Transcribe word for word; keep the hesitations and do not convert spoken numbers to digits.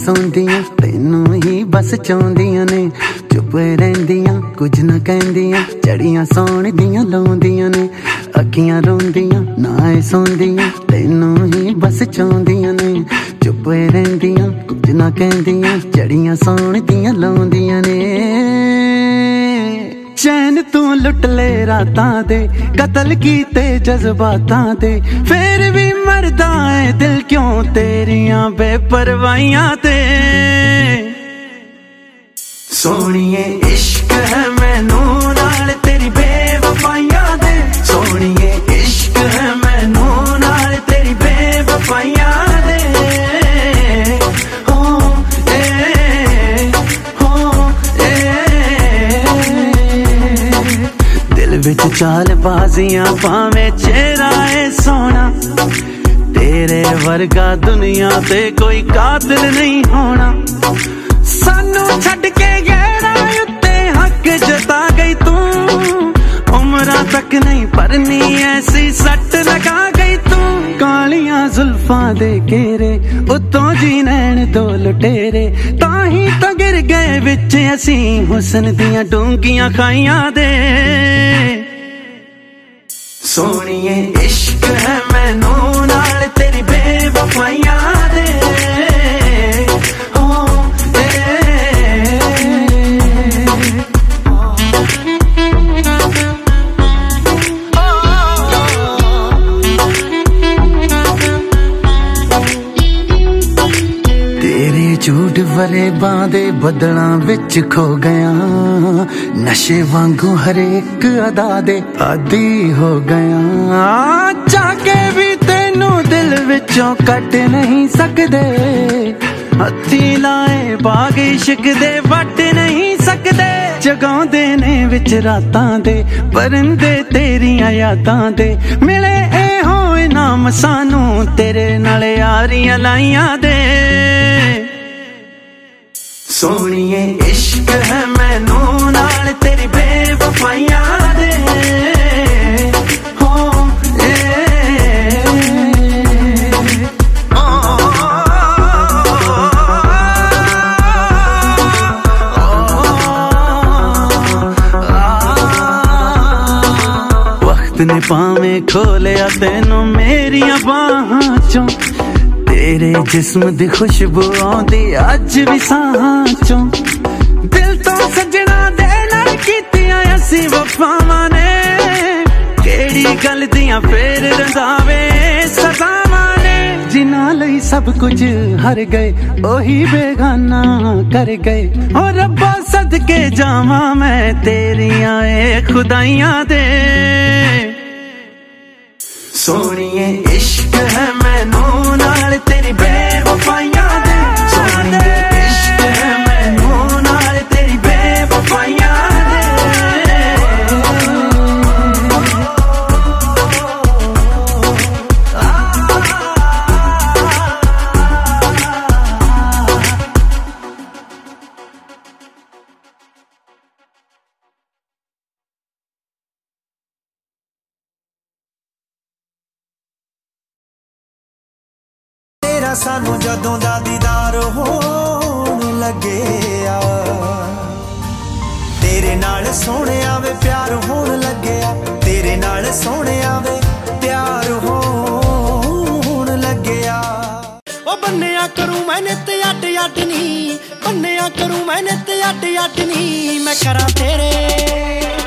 सौंदियां तैनू ही बस चाहुंदियां ने, चुप रहिंदियां कुछ ना कहंदियां, चड़ियां सौण दियां लाउंदियां ने, अखियां रोंदियां ना सौंदियां तैनू ही बस चाहुंदियां ने, चुप रहिंदियां कुछ ना कहंदियां, चड़ियां सौण दियां लाउंदियां ने। चैन तू लुट ले रातां दे, कतल कीते जज्बातां दे, फिर भी मरदा है दिल क्यों तेरियां बेपरवाहियां ते। सोहणिए इश्क है मैनू नाल तेरी बेवफाइयां दे, सोहणिए इश्क है मैनू नाल तेरी बेवफाइयां दे। विच चाल बाजियां भावें चेहरा है सोना, तेरे वर्गा दुनिया ते कोई कातिल नहीं होना। सानू छड़ के गहरा उत्ते हक जता गई तू, उमरा तक नहीं भरनी ऐसी सट लगा गई तू। कालियां जुल्फां दे घेरे उत्तों जी नैन दो लुटेरे, ताही तो गिर गए विच असी हुस्न दियां डूंगियां खाइयां दे। सोहणिए इश्क है मैनू नाल तेरी बेवफाइयां दे। झूठ भरे बांदे बदलां विच खो गया, नशे वांगू हरेक अदा दे आदी हो गया। चाके भी तेनू दिल विचों कट नहीं सकदे, हथी लाए बाग इश्क दे वट नहीं सकदे। जगाउंदे ने विच रातां दे परिंदे तेरियां यादां दे, मिले ए हो इनाम सानू तेरे नाल यारियां लाइयां दे। सोहणिए इश्क है मैनू नाल तेरी बेवफाइयां दे। हो ए वक्त ने पावें खोलिया तेनू मेरियां बाहां चों, तेरे जिस्म दी खुशबू आउंदी अज भी साहां चों। दिल तो सजना दे नाल कीतियां असी वफावां ने, केड़ी गल दियां फेर रंधावे सजावां ने। जिन्हां लई सब कुछ हर गए ओही बेगाना कर गए, ओ रब्बा सदके जावां मैं तेरियां ए खुदाइयां दे। सोहणिए इश्क है मैनू नाल तेरी बेवफाइयां दे, सोहणिए इश्क है मैनू नाल तेरी बेवफाइयां दे। सानू जदों दा दीदार होण लग्या, तेरे नाल सोहणिया वे प्यार होण लग्या, तेरे नाल सोहणिया वे प्यार होण लग्या। ओ बन्निया करूं मैं नित अड अड नी, बन्निया करूं मैं नित अड अड नी, मैं करां तेरे